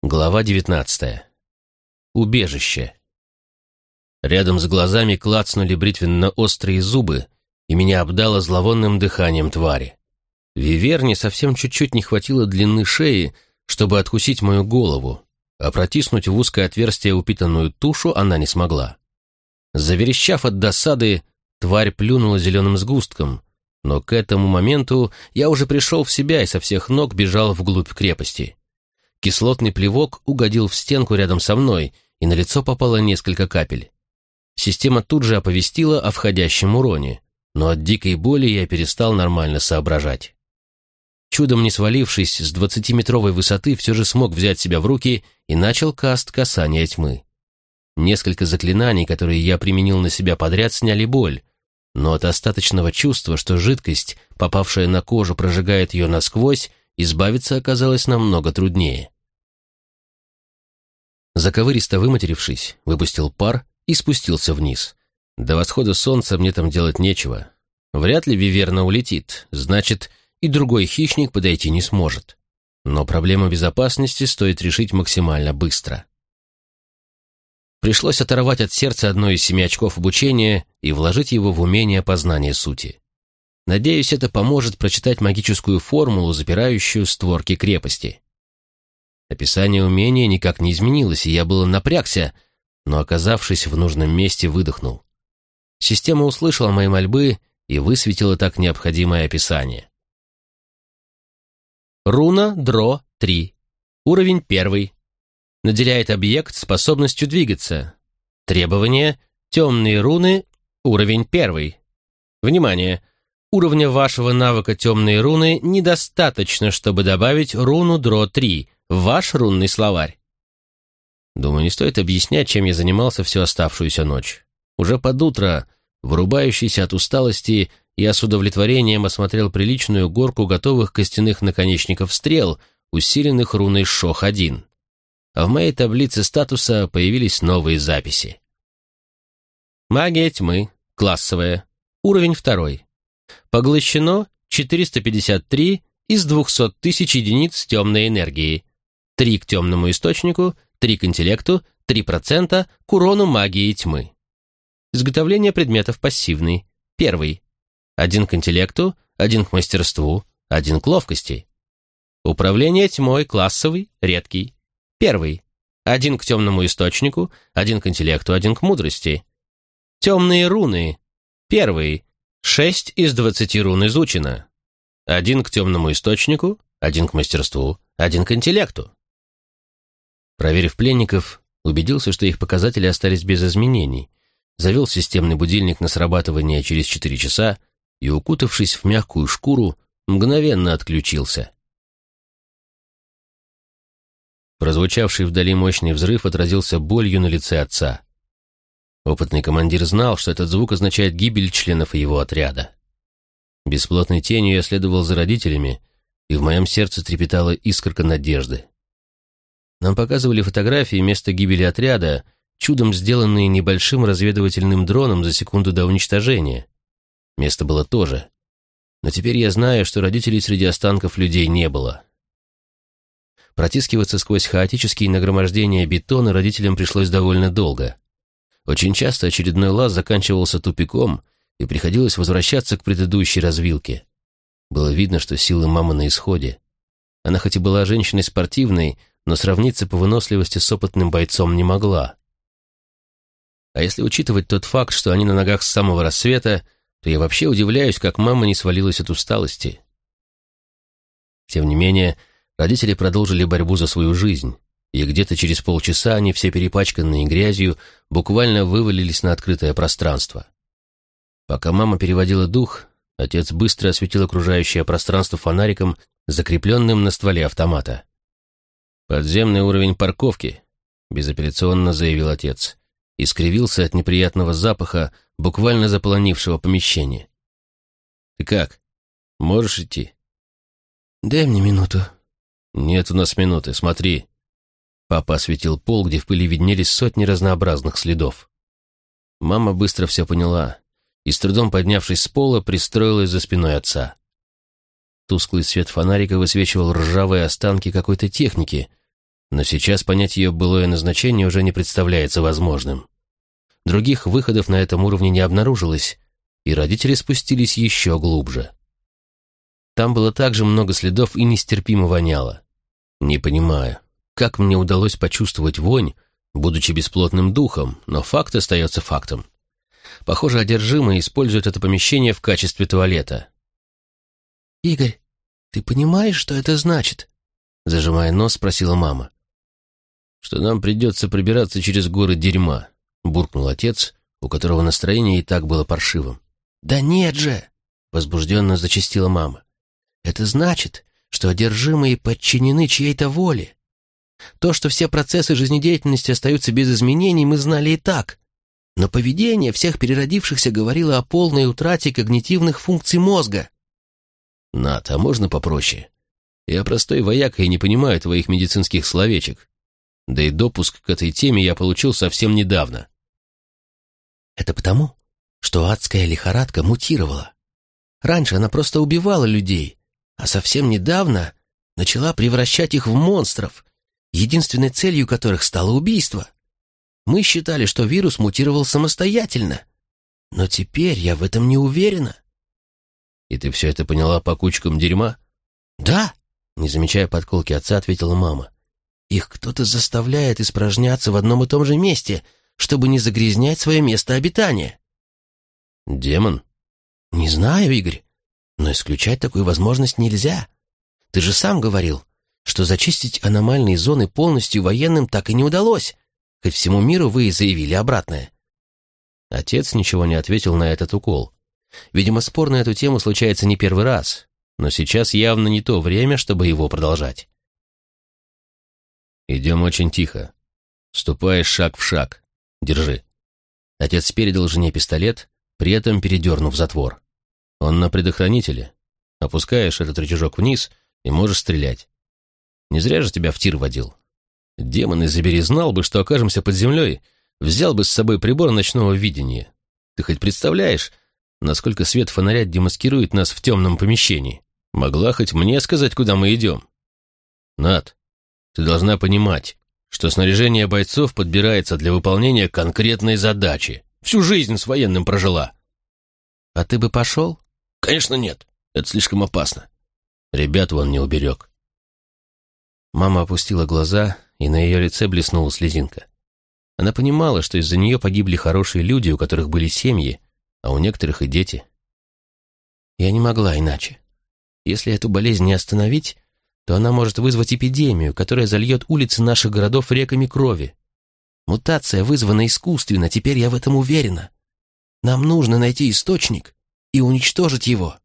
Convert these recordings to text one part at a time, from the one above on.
Глава 19. Убежище. Рядом с глазами клацнули бритвенно-острые зубы, и меня обдало зловонным дыханием твари. Виверне совсем чуть-чуть не хватило длины шеи, чтобы откусить мою голову, а протиснуть в узкое отверстие упитанную тушу она не смогла. Заверещав от досады, тварь плюнула зеленым сгустком, но к этому моменту я уже пришел в себя и со всех ног бежал вглубь крепости. Кислотный плевок угодил в стенку рядом со мной, и на лицо попало несколько капель. Система тут же оповестила о входящем уроне, но от дикой боли я перестал нормально соображать. Чудом не свалившись с 20-метровой высоты, все же смог взять себя в руки и начал каст касания тьмы. Несколько заклинаний, которые я применил на себя подряд, сняли боль, но от остаточного чувства, что жидкость, попавшая на кожу, прожигает ее насквозь, избавиться оказалось намного труднее. Заковыристо выматерившись, выпустил пар и спустился вниз. До восхода солнца мне там делать нечего. Вряд ли виверна улетит, значит, и другой хищник подойти не сможет. Но проблему безопасности стоит решить максимально быстро. Пришлось оторвать от сердца одно из 7 очков обучения и вложить его в умение познания сути. Надеюсь, это поможет прочитать магическую формулу, запирающую створки крепости. Описание умения никак не изменилось, и я было напрягся, но, оказавшись в нужном месте, выдохнул. Система услышала мои мольбы и высветила так необходимое описание. Руна Дро 3. Уровень 1. Наделяет объект способностью двигаться. Требования: темные руны, уровень 1. Внимание! Уровня вашего навыка темные руны недостаточно, чтобы добавить руну Дро 3 в ваш рунный словарь. Думаю, не стоит объяснять, чем я занимался всю оставшуюся ночь. Уже под утро, вырубающийся от усталости, я с удовлетворением осмотрел приличную горку готовых костяных наконечников стрел, усиленных руной Шох-1. А в моей таблице статуса появились новые записи. Магия тьмы, классовая, уровень 2. Поглощено 453 из 200 тысяч единиц темной энергии. 3 к темному источнику, 3 к интеллекту, 3% к урону магии тьмы. Изготовление предметов пассивный. 1. 1 к интеллекту, 1 к мастерству, 1 к ловкости. Управление тьмой классовый, редкий. 1. 1 к темному источнику, 1 к интеллекту, 1 к мудрости. Темные руны. 1. 6 из 20 рун изучено. 1 к темному источнику, 1 к мастерству, 1 к интеллекту. Проверив пленников, убедился, что их показатели остались без изменений, завел системный будильник на срабатывание через 4 часа и, укутавшись в мягкую шкуру, мгновенно отключился. Прозвучавший вдали мощный взрыв отразился болью на лице отца. Опытный командир знал, что этот звук означает гибель членов его отряда. Бесплотной тенью я следовал за родителями, и в моем сердце трепетала искорка надежды. Нам показывали фотографии места гибели отряда, чудом сделанные небольшим разведывательным дроном за секунду до уничтожения. Место было то же. Но теперь я знаю, что родителей среди останков людей не было. Протискиваться сквозь хаотические нагромождения бетона родителям пришлось довольно долго. Очень часто очередной лаз заканчивался тупиком, и приходилось возвращаться к предыдущей развилке. Было видно, что силы мамы на исходе. Она хоть и была женщиной спортивной, но сравниться по выносливости с опытным бойцом не могла. А если учитывать тот факт, что они на ногах с самого рассвета, то я вообще удивляюсь, как мама не свалилась от усталости. Тем не менее, родители продолжили борьбу за свою жизнь, и где-то через полчаса они, все перепачканные грязью, буквально вывалились на открытое пространство. Пока мама переводила дух, отец быстро осветил окружающее пространство фонариком, закрепленным на стволе автомата. «Подземный уровень парковки», — безапелляционно заявил отец, и скривился от неприятного запаха, буквально заполонившего помещение. «Ты как? Можешь идти?» «Дай мне минуту». «Нет у нас минуты, смотри». Папа осветил пол, где в пыли виднелись сотни разнообразных следов. Мама быстро все поняла и, с трудом поднявшись с пола, пристроилась за спиной отца. Тусклый свет фонарика высвечивал ржавые останки какой-то техники, но сейчас понять ее былое назначение уже не представляется возможным. Других выходов на этом уровне не обнаружилось, и родители спустились еще глубже. Там было также много следов и нестерпимо воняло. Не понимаю, как мне удалось почувствовать вонь, будучи бесплотным духом, но факт остается фактом. Похоже, одержимые используют это помещение в качестве туалета. «Игорь, ты понимаешь, что это значит?» Зажимая нос, спросила мама. «Что нам придется пробираться через горы дерьма», — буркнул отец, у которого настроение и так было паршивым. «Да нет же!» — возбужденно зачастила мама. «Это значит, что одержимые подчинены чьей-то воле. То, что все процессы жизнедеятельности остаются без изменений, мы знали и так. Но поведение всех переродившихся говорило о полной утрате когнитивных функций мозга». «Над, а можно попроще? Я простой вояка и не понимаю твоих медицинских словечек. Да и допуск к этой теме я получил совсем недавно». «Это потому, что адская лихорадка мутировала. Раньше она просто убивала людей, а совсем недавно начала превращать их в монстров, единственной целью которых стало убийство. Мы считали, что вирус мутировал самостоятельно, но теперь я в этом не уверена». «И ты все это поняла по кучкам дерьма?» «Да», — не замечая подколки отца, ответила мама. «Их кто-то заставляет испражняться в одном и том же месте, чтобы не загрязнять свое место обитания». «Демон?» «Не знаю, Игорь, но исключать такую возможность нельзя. Ты же сам говорил, что зачистить аномальные зоны полностью военным так и не удалось, хоть всему миру вы и заявили обратное». Отец ничего не ответил на этот укол. Видимо, спор на эту тему случается не первый раз, но сейчас явно не то время, чтобы его продолжать. «Идем очень тихо. Ступаешь шаг в шаг. Держи». Отец передал жене пистолет, при этом передернув затвор. «Он на предохранителе. Опускаешь этот рычажок вниз и можешь стрелять. Не зря же тебя в тир водил. Демоны забери, знал бы, что окажемся под землей, взял бы с собой прибор ночного видения. Ты хоть представляешь, насколько свет фонаря демаскирует нас в темном помещении? Могла хоть мне сказать, куда мы идем? Над, ты должна понимать, что снаряжение бойцов подбирается для выполнения конкретной задачи. Всю жизнь с военным прожила». «А ты бы пошел?» «Конечно нет. Это слишком опасно. Ребят вон не уберег». Мама опустила глаза, и на ее лице блеснула слезинка. Она понимала, что из-за нее погибли хорошие люди, у которых были семьи, а у некоторых и дети. «Я не могла иначе. Если эту болезнь не остановить, то она может вызвать эпидемию, которая зальет улицы наших городов реками крови. Мутация вызвана искусственно, теперь я в этом уверена. Нам нужно найти источник и уничтожить его».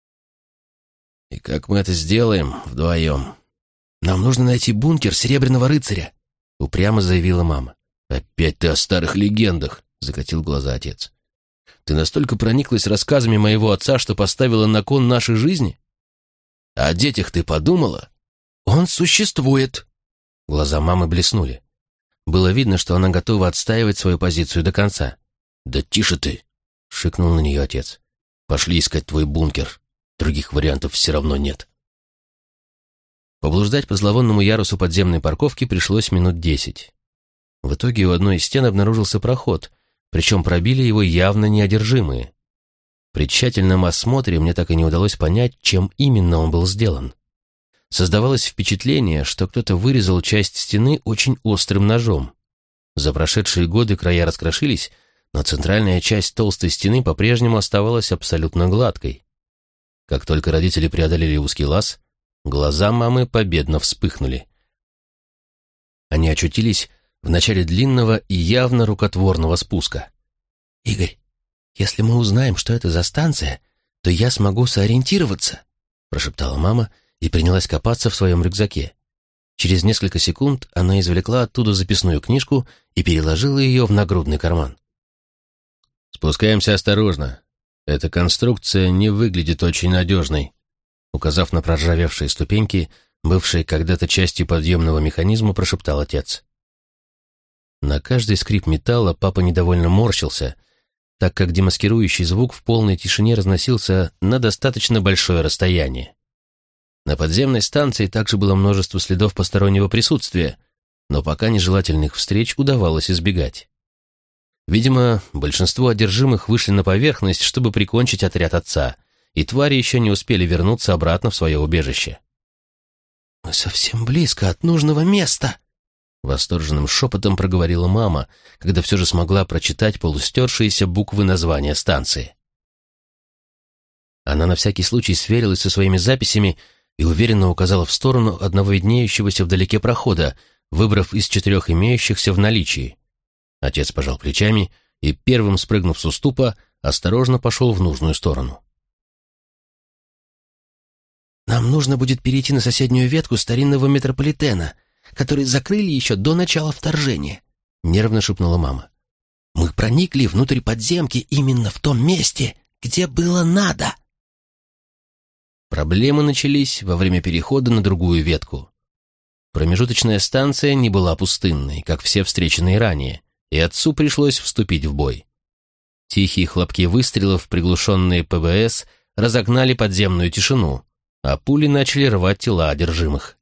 «И как мы это сделаем вдвоем?» «Нам нужно найти бункер Серебряного рыцаря», — упрямо заявила мама. «Опять ты о старых легендах», — закатил глаза отец. «Ты настолько прониклась рассказами моего отца, что поставила на кон нашей жизни? А о детях ты подумала?» «Он существует». Глаза мамы блеснули. Было видно, что она готова отстаивать свою позицию до конца. «Да тише ты!» — шикнул на нее отец. «Пошли искать твой бункер. Других вариантов все равно нет». Поблуждать по зловонному ярусу подземной парковки пришлось минут 10. В итоге у одной из стен обнаружился проход, причем пробили его явно неодержимые. При тщательном осмотре мне так и не удалось понять, чем именно он был сделан. Создавалось впечатление, что кто-то вырезал часть стены очень острым ножом. За прошедшие годы края раскрошились, но центральная часть толстой стены по-прежнему оставалась абсолютно гладкой. Как только родители преодолели узкий лаз, глаза мамы победно вспыхнули. Они очутились в начале длинного и явно рукотворного спуска. «Игорь, если мы узнаем, что это за станция, то я смогу сориентироваться», прошептала мама и принялась копаться в своем рюкзаке. Через несколько секунд она извлекла оттуда записную книжку и переложила ее в нагрудный карман. «Спускаемся осторожно. Эта конструкция не выглядит очень надежной», указав на проржавевшие ступеньки, бывшие когда-то частью подъемного механизма, прошептал отец. На каждый скрип металла папа недовольно морщился, так как демаскирующий звук в полной тишине разносился на достаточно большое расстояние. На подземной станции также было множество следов постороннего присутствия, но пока нежелательных встреч удавалось избегать. Видимо, большинство одержимых вышли на поверхность, чтобы прикончить отряд отца, и твари еще не успели вернуться обратно в свое убежище. «Мы совсем близко от нужного места!» Восторженным шепотом проговорила мама, когда все же смогла прочитать полустершиеся буквы названия станции. Она на всякий случай сверилась со своими записями и уверенно указала в сторону одного виднеющегося вдалеке прохода, выбрав из 4 имеющихся в наличии. Отец пожал плечами и, первым спрыгнув с уступа, осторожно пошел в нужную сторону. «Нам нужно будет перейти на соседнюю ветку старинного метрополитена, который закрыли еще до начала вторжения», — нервно шепнула мама. «Мы проникли внутрь подземки именно в том месте, где было надо». Проблемы начались во время перехода на другую ветку. Промежуточная станция не была пустынной, как все встреченные ранее, и отцу пришлось вступить в бой. Тихие хлопки выстрелов, приглушенные ПБС, разогнали подземную тишину, а пули начали рвать тела одержимых.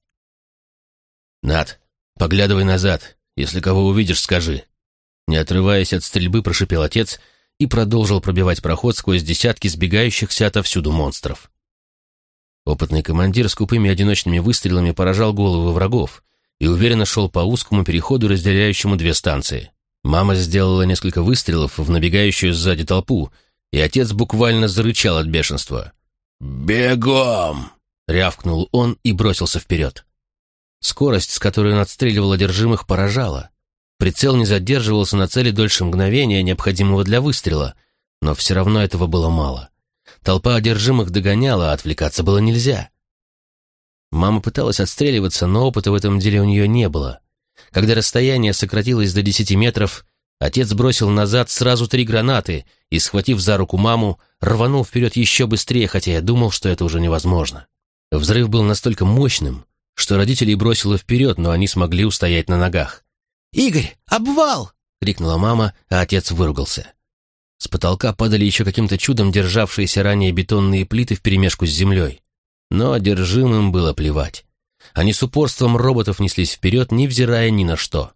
«Над, поглядывай назад, если кого увидишь, скажи». Не отрываясь от стрельбы, прошипел отец и продолжил пробивать проход сквозь десятки сбегающихся отовсюду монстров. Опытный командир скупыми одиночными выстрелами поражал головы врагов и уверенно шел по узкому переходу, разделяющему 2 станции. Мама сделала несколько выстрелов в набегающую сзади толпу, и отец буквально зарычал от бешенства. «Бегом!» — рявкнул он и бросился вперед. Скорость, с которой он отстреливал одержимых, поражала. Прицел не задерживался на цели дольше мгновения, необходимого для выстрела, но все равно этого было мало. Толпа одержимых догоняла, а отвлекаться было нельзя. Мама пыталась отстреливаться, но опыта в этом деле у нее не было. Когда расстояние сократилось до 10 метров, отец бросил назад сразу 3 гранаты и, схватив за руку маму, рванул вперед еще быстрее, хотя я думал, что это уже невозможно. Взрыв был настолько мощным, что родителей бросило вперед, но они смогли устоять на ногах. «Игорь, обвал!» — крикнула мама, а отец выругался. С потолка падали еще каким-то чудом державшиеся ранее бетонные плиты вперемешку с землей. Но одержимым было плевать. Они с упорством роботов неслись вперед, невзирая ни на что.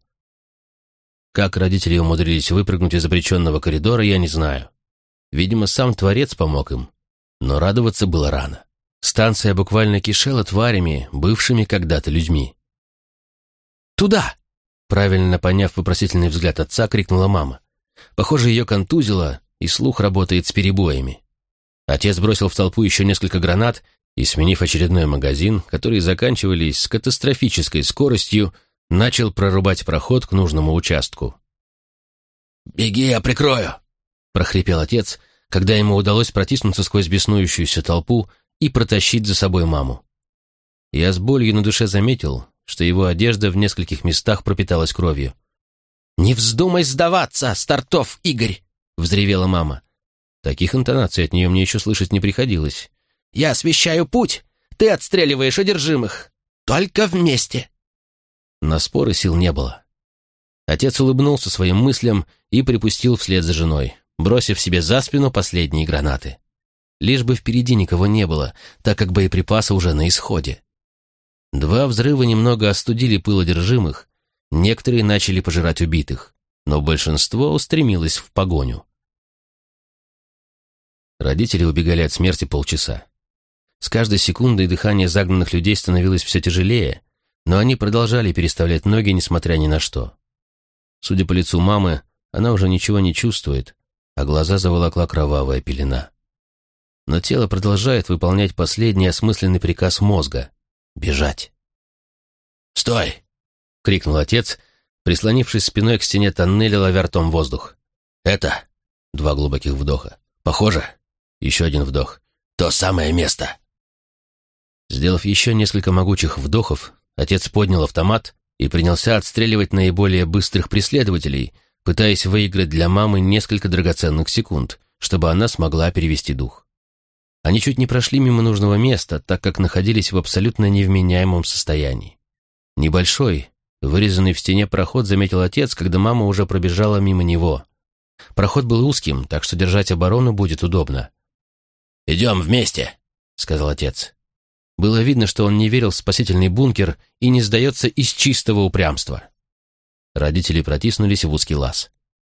Как родители умудрились выпрыгнуть из обреченного коридора, я не знаю. Видимо, сам Творец помог им. Но радоваться было рано. Станция буквально кишела тварями, бывшими когда-то людьми. «Туда!» Правильно поняв вопросительный взгляд отца, крикнула мама. Похоже, ее контузило, и слух работает с перебоями. Отец бросил в толпу еще несколько гранат и, сменив очередной магазин, которые заканчивались с катастрофической скоростью, начал прорубать проход к нужному участку. «Беги, я прикрою!» — прохрипел отец, когда ему удалось протиснуться сквозь беснующуюся толпу и протащить за собой маму. Я с болью на душе заметил, что его одежда в нескольких местах пропиталась кровью. «Не вздумай сдаваться, Стартов Игорь!» — взревела мама. Таких интонаций от нее мне еще слышать не приходилось. «Я освещаю путь, ты отстреливаешь одержимых. Только вместе!» На споры сил не было. Отец улыбнулся своим мыслям и припустил вслед за женой, бросив себе за спину последние гранаты. Лишь бы впереди никого не было, так как боеприпасы уже на исходе. 2 взрыва немного остудили пыл одержимых, некоторые начали пожирать убитых, но большинство устремилось в погоню. Родители убегали от смерти полчаса. С каждой секундой дыхание загнанных людей становилось все тяжелее, но они продолжали переставлять ноги, несмотря ни на что. Судя по лицу мамы, она уже ничего не чувствует, а глаза заволокла кровавая пелена. Но тело продолжает выполнять последний осмысленный приказ мозга — бежать. «Стой!» — крикнул отец, прислонившись спиной к стене тоннеля, ловя ртом воздух. «Это...» — 2 глубоких вдоха. «Похоже...» — еще 1 вдох. «То самое место!» Сделав еще несколько могучих вдохов, отец поднял автомат и принялся отстреливать наиболее быстрых преследователей, пытаясь выиграть для мамы несколько драгоценных секунд, чтобы она смогла перевести дух. Они чуть не прошли мимо нужного места, так как находились в абсолютно невменяемом состоянии. Небольшой, вырезанный в стене проход заметил отец, когда мама уже пробежала мимо него. Проход был узким, так что держать оборону будет удобно. «Идем вместе», — сказал отец. Было видно, что он не верил в спасительный бункер и не сдается из чистого упрямства. Родители протиснулись в узкий лаз.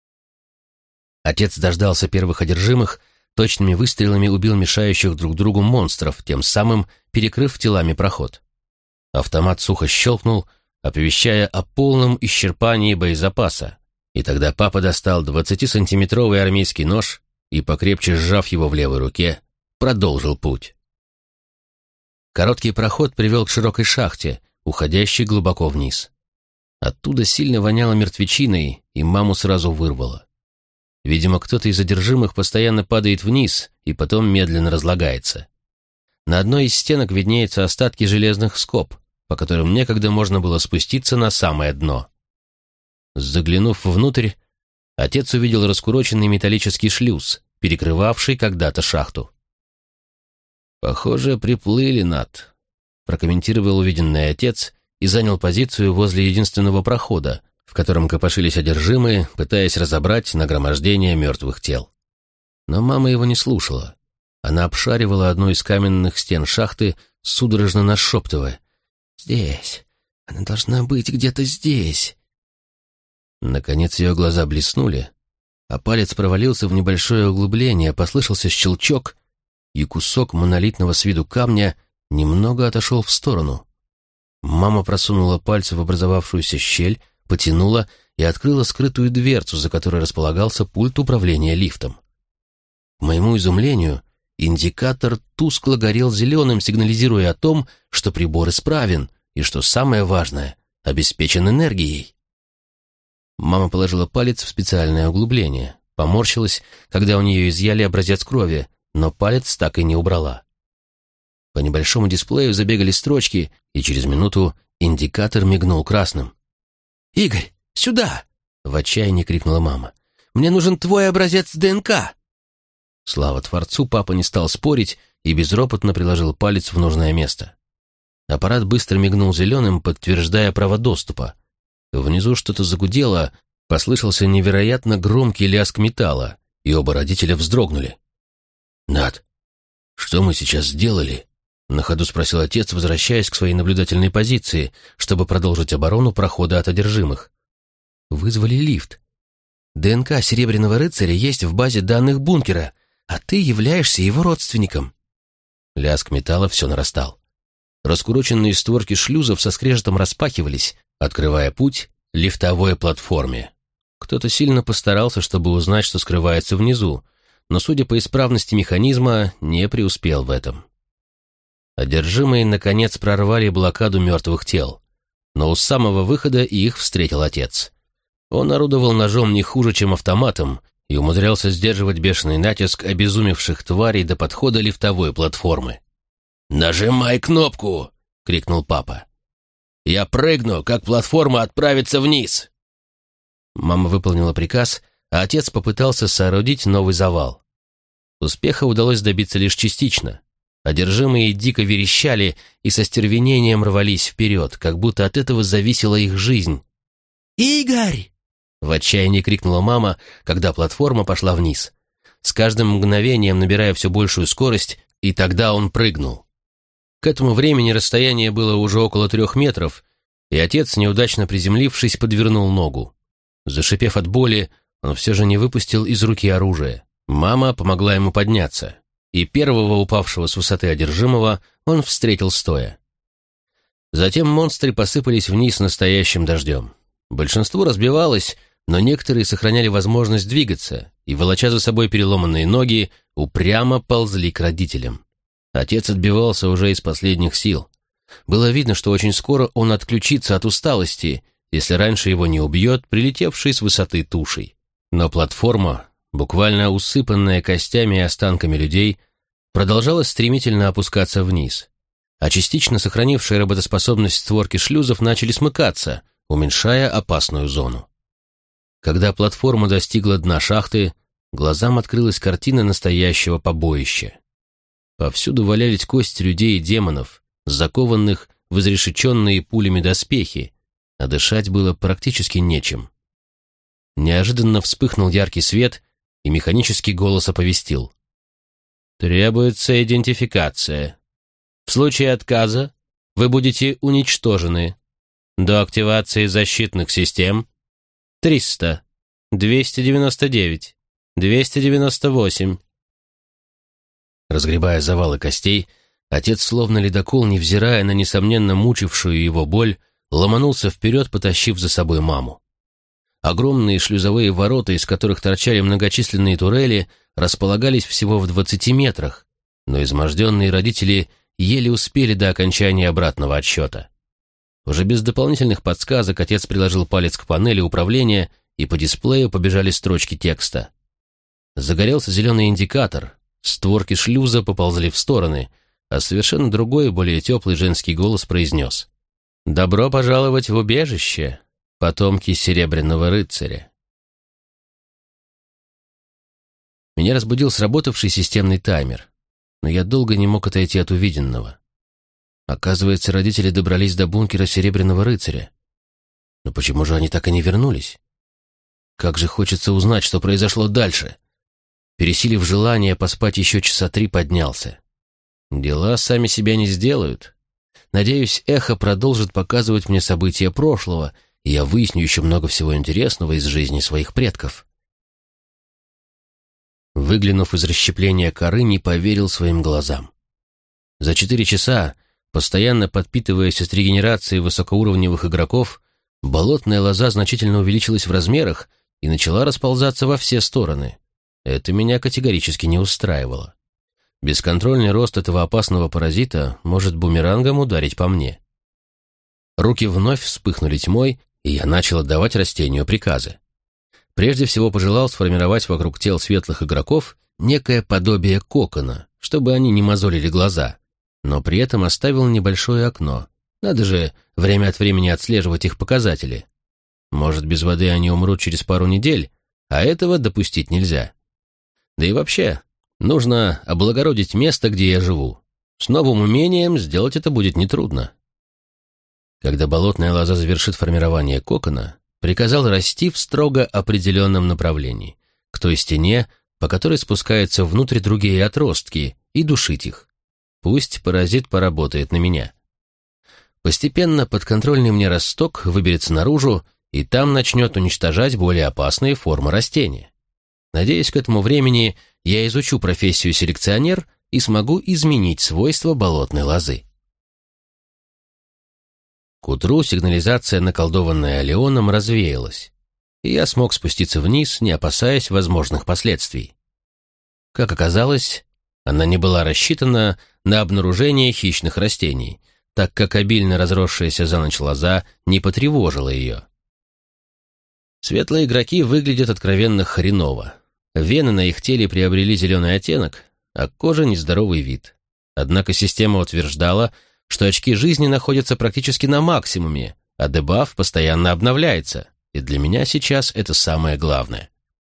Отец дождался первых одержимых, точными выстрелами убил мешающих друг другу монстров, тем самым перекрыв телами проход. Автомат сухо щелкнул, оповещая о полном исчерпании боезапаса, и тогда папа достал 20-сантиметровый армейский нож и, покрепче сжав его в левой руке, продолжил путь. Короткий проход привел к широкой шахте, уходящей глубоко вниз. Оттуда сильно воняло мертвечиной, и маму сразу вырвало. Видимо, кто-то из одержимых постоянно падает вниз и потом медленно разлагается. На одной из стенок виднеются остатки железных скоб, по которым некогда можно было спуститься на самое дно. Заглянув внутрь, отец увидел раскуроченный металлический шлюз, перекрывавший когда-то шахту. «Похоже, приплыли, Нат», — прокомментировал увиденный отец и занял позицию возле единственного прохода, в котором копошились одержимые, пытаясь разобрать нагромождение мертвых тел. Но мама его не слушала. Она обшаривала одну из каменных стен шахты, судорожно нашептывая: «Здесь! Она должна быть где-то здесь!» Наконец ее глаза блеснули, а палец провалился в небольшое углубление, послышался щелчок, и кусок монолитного с виду камня немного отошел в сторону. Мама просунула пальцы в образовавшуюся щель, потянула и открыла скрытую дверцу, за которой располагался пульт управления лифтом. К моему изумлению, индикатор тускло горел зеленым, сигнализируя о том, что прибор исправен и, что самое важное, обеспечен энергией. Мама положила палец в специальное углубление, поморщилась, когда у нее изъяли образец крови, но палец так и не убрала. По небольшому дисплею забегали строчки, и через минуту индикатор мигнул красным. «Игорь, сюда!» — в отчаянии крикнула мама. «Мне нужен твой образец ДНК!» Слава Творцу, папа не стал спорить и безропотно приложил палец в нужное место. Аппарат быстро мигнул зеленым, подтверждая право доступа. Внизу что-то загудело, послышался невероятно громкий лязг металла, и оба родителя вздрогнули. «Над, что мы сейчас сделали?» — на ходу спросил отец, возвращаясь к своей наблюдательной позиции, чтобы продолжить оборону прохода от одержимых. «Вызвали лифт. ДНК Серебряного рыцаря есть в базе данных бункера, а ты являешься его родственником». Лязг металла все нарастал. Раскуроченные створки шлюзов со скрежетом распахивались, открывая путь лифтовой платформе. Кто-то сильно постарался, чтобы узнать, что скрывается внизу, но, судя по исправности механизма, не преуспел в этом. Одержимые, наконец, прорвали блокаду мертвых тел, но у самого выхода их встретил отец. Он орудовал ножом не хуже, чем автоматом, и умудрялся сдерживать бешеный натиск обезумевших тварей до подхода лифтовой платформы. «Нажимай кнопку!» — крикнул папа. «Я прыгну, как платформа отправится вниз!» Мама выполнила приказ, а отец попытался соорудить новый завал. Успеха удалось добиться лишь частично. Одержимые дико верещали и со стервенением рвались вперед, как будто от этого зависела их жизнь. «Игорь!» — в отчаянии крикнула мама, когда платформа пошла вниз, с каждым мгновением набирая все большую скорость, и тогда он прыгнул. К этому времени расстояние было уже около 3 метров, и отец, неудачно приземлившись, подвернул ногу. Зашипев от боли, он все же не выпустил из руки оружие. Мама помогла ему подняться, и первого упавшего с высоты одержимого он встретил стоя. Затем монстры посыпались вниз настоящим дождем. Большинство разбивалось, но некоторые сохраняли возможность двигаться и, волоча за собой переломанные ноги, упрямо ползли к родителям. Отец отбивался уже из последних сил. Было видно, что очень скоро он отключится от усталости, если раньше его не убьет прилетевший с высоты тушей. Но платформа, буквально усыпанная костями и останками людей, продолжала стремительно опускаться вниз, а частично сохранившие работоспособность створки шлюзов начали смыкаться, уменьшая опасную зону. Когда платформа достигла дна шахты, глазам открылась картина настоящего побоища. Повсюду валялись кости людей и демонов, закованных в изрешеченные пулями доспехи, а дышать было практически нечем. Неожиданно вспыхнул яркий свет, и механический голос оповестил: «Требуется идентификация. В случае отказа вы будете уничтожены. До активации защитных систем 300, 299, 298. Разгребая завалы костей, отец, словно ледокол, невзирая на несомненно мучившую его боль, ломанулся вперед, потащив за собой маму. Огромные шлюзовые ворота, из которых торчали многочисленные турели, располагались всего в 20 метрах, но изможденные родители еле успели до окончания обратного отсчета. Уже без дополнительных подсказок отец приложил палец к панели управления, и по дисплею побежали строчки текста. Загорелся зеленый индикатор, створки шлюза поползли в стороны, а совершенно другой, более теплый женский голос произнес: «Добро пожаловать в убежище, потомки Серебряного рыцаря». Меня разбудил сработавший системный таймер, но я долго не мог отойти от увиденного. Оказывается, родители добрались до бункера Серебряного рыцаря. Но почему же они так и не вернулись? Как же хочется узнать, что произошло дальше. Пересилив желание поспать еще часа 3, поднялся. Дела сами себя не сделают. Надеюсь, эхо продолжит показывать мне события прошлого, и я выясню еще много всего интересного из жизни своих предков. Выглянув из расщепления коры, не поверил своим глазам. За 4 часа, постоянно подпитываясь от регенерации высокоуровневых игроков, болотная лоза значительно увеличилась в размерах и начала расползаться во все стороны. Это меня категорически не устраивало. Бесконтрольный рост этого опасного паразита может бумерангом ударить по мне. Руки вновь вспыхнули тьмой, и я начал отдавать растению приказы. Прежде всего пожелал сформировать вокруг тел светлых игроков некое подобие кокона, чтобы они не мозолили глаза, но при этом оставил небольшое окно. Надо же время от времени отслеживать их показатели. Может, без воды они умрут через пару недель, а этого допустить нельзя. Да и вообще, нужно облагородить место, где я живу. С новым умением сделать это будет нетрудно. Когда болотная лоза завершит формирование кокона, приказал расти в строго определенном направлении, к той стене, по которой спускаются внутрь другие отростки, и душить их. Пусть паразит поработает на меня. Постепенно подконтрольный мне росток выберется наружу, и там начнет уничтожать более опасные формы растения. Надеюсь, к этому времени я изучу профессию селекционер и смогу изменить свойства болотной лозы. К утру сигнализация, наколдованная Леоном, развеялась, и я смог спуститься вниз, не опасаясь возможных последствий. Как оказалось, она не была рассчитана на обнаружение хищных растений, так как обильно разросшаяся за ночь лоза не потревожила ее. Светлые игроки выглядят откровенно хреново. Вены на их теле приобрели зеленый оттенок, а кожа — нездоровый вид. Однако система утверждала, что очки жизни находятся практически на максимуме, а дебаф постоянно обновляется, и для меня сейчас это самое главное.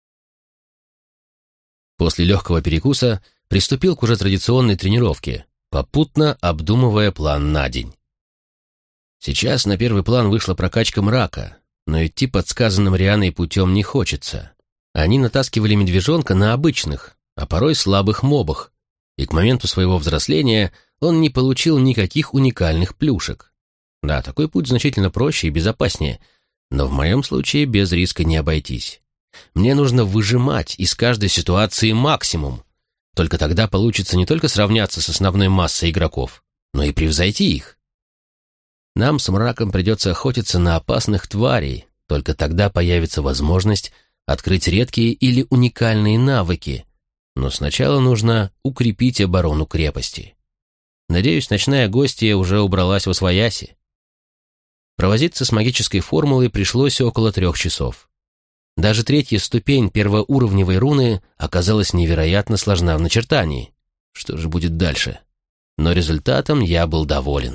После легкого перекуса приступил к уже традиционной тренировке, попутно обдумывая план на день. Сейчас на первый план вышла прокачка мрака, но идти подсказанным Рианой путем не хочется. Они натаскивали медвежонка на обычных, а порой слабых мобах, и к моменту своего взросления он не получил никаких уникальных плюшек. Да, такой путь значительно проще и безопаснее, но в моем случае без риска не обойтись. Мне нужно выжимать из каждой ситуации максимум. Только тогда получится не только сравняться с основной массой игроков, но и превзойти их. Нам с мраком придется охотиться на опасных тварей, только тогда появится возможность открыть редкие или уникальные навыки, но сначала нужно укрепить оборону крепости. Надеюсь, ночная гостья уже убралась восвояси. Провозиться с магической формулой пришлось около 3 часов. Даже 3-я ступень первоуровневой руны оказалась невероятно сложна в начертании. Что же будет дальше? Но результатом я был доволен.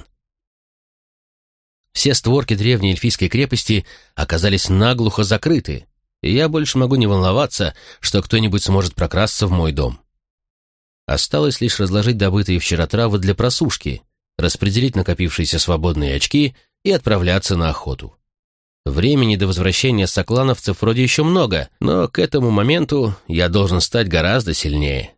Все створки древней эльфийской крепости оказались наглухо закрыты, и я больше могу не волноваться, что кто-нибудь сможет прокрасться в мой дом. Осталось лишь разложить добытые вчера травы для просушки, распределить накопившиеся свободные очки и отправляться на охоту. Времени до возвращения соклановцев вроде еще много, но к этому моменту я должен стать гораздо сильнее.